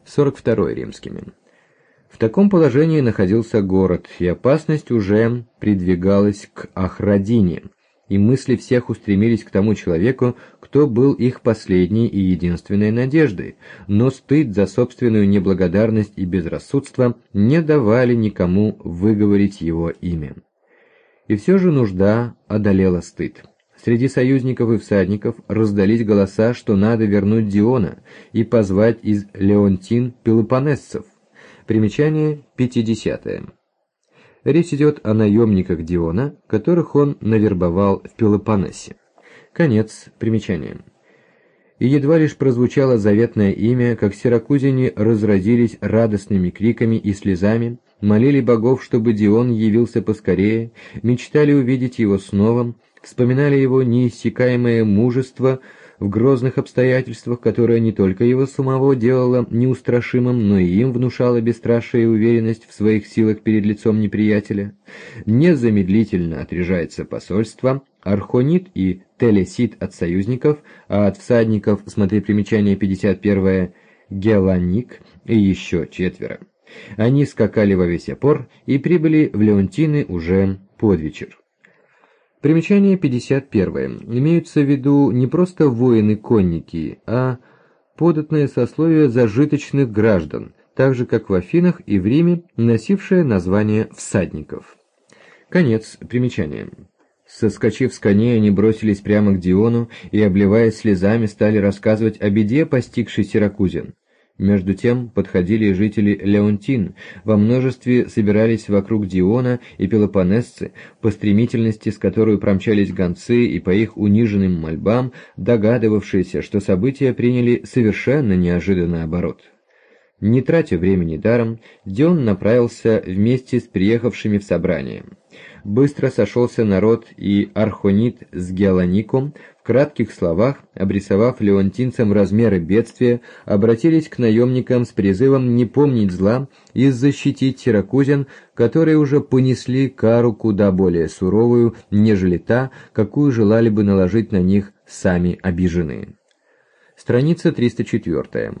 42 римскими. В таком положении находился город, и опасность уже придвигалась к Ахрадине, и мысли всех устремились к тому человеку, кто был их последней и единственной надеждой, но стыд за собственную неблагодарность и безрассудство не давали никому выговорить его имя. И все же нужда одолела стыд. Среди союзников и всадников раздались голоса, что надо вернуть Диона и позвать из Леонтин пелопоннесцев. Примечание 50. Речь идет о наемниках Диона, которых он навербовал в Пелопоннесе. Конец примечания. И едва лишь прозвучало заветное имя, как сиракузяне разразились радостными криками и слезами, молили богов, чтобы Дион явился поскорее, мечтали увидеть его снова, вспоминали его неиссякаемое мужество в грозных обстоятельствах, которое не только его самого делало неустрашимым, но и им внушало бесстрашие и уверенность в своих силах перед лицом неприятеля. Незамедлительно отряжается посольство, Архонит и Телесид от союзников, а от всадников, смотри примечание 51, Геланик и еще 4. Они скакали во весь опор и прибыли в Леонтины уже под вечер. Примечание 51. Имеются в виду не просто воины-конники, а податное сословие зажиточных граждан, так же как в Афинах и в Риме, носившее название всадников. Конец примечания. Соскочив с коней, они бросились прямо к Диону и, обливаясь слезами, стали рассказывать о беде, постигшей сиракузян. Между тем подходили жители Леонтин, во множестве собирались вокруг Диона и пелопоннесцы, по стремительности, с которой промчались гонцы и по их униженным мольбам, догадывавшиеся, что события приняли совершенно неожиданный оборот. Не тратя времени даром, Дион направился вместе с приехавшими в собрание. Быстро сошелся народ, и Архонит с Гелаником, в кратких словах, обрисовав леонтинцам размеры бедствия, обратились к наемникам с призывом не помнить зла и защитить сиракузян, которые уже понесли кару куда более суровую, нежели та, какую желали бы наложить на них сами обиженные. Страница 304.